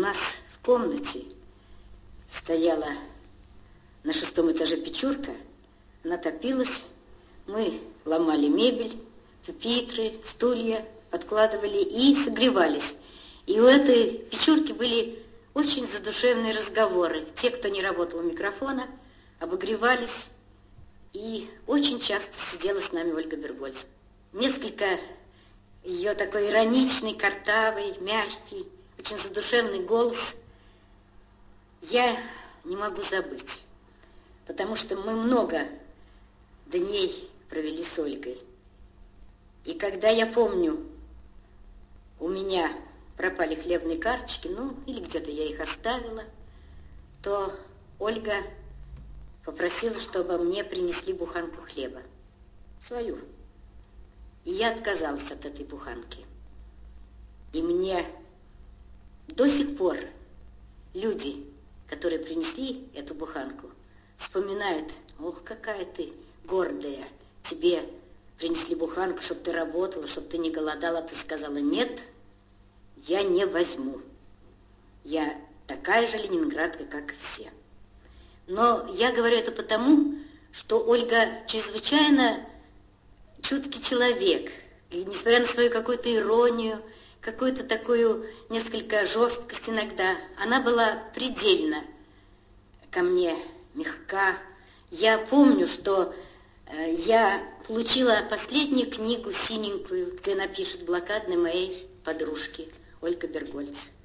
нас в комнате стояла на 6-м этаже печурка, она топилась, мы ломали мебель, пюпитры, стулья, подкладывали и согревались. И у этой печурки были очень задушевные разговоры. Те, кто не работал у микрофона, обогревались, и очень часто сидела с нами Ольга Бергольц. Несколько ее такой ироничный, картавый, мягкий, очень задушевный голос я не могу забыть, потому что мы много дней провели с Ольгой. И когда я помню, у меня пропали хлебные карточки, ну, или где-то я их оставила, то Ольга попросила, чтобы мне принесли буханку хлеба, свою. И я отказалась от этой буханки. И мне до сих пор люди, которые принесли эту буханку, вспоминают: ох, какая ты гордая, тебе принесли буханку, чтобы ты работала, чтобы ты не голодала. Ты сказала: нет, я не возьму. Я такая же ленинградка, как и все. Но я говорю это потому, что Ольга чрезвычайно чуткий человек. И несмотря на свою какую-то иронию, какую-то такую несколько жесткость иногда, она была предельно ко мне мягка. Я помню, что я получила последнюю книгу синенькую, где она пишет: блокадной моей подружки Ольга Бергольц.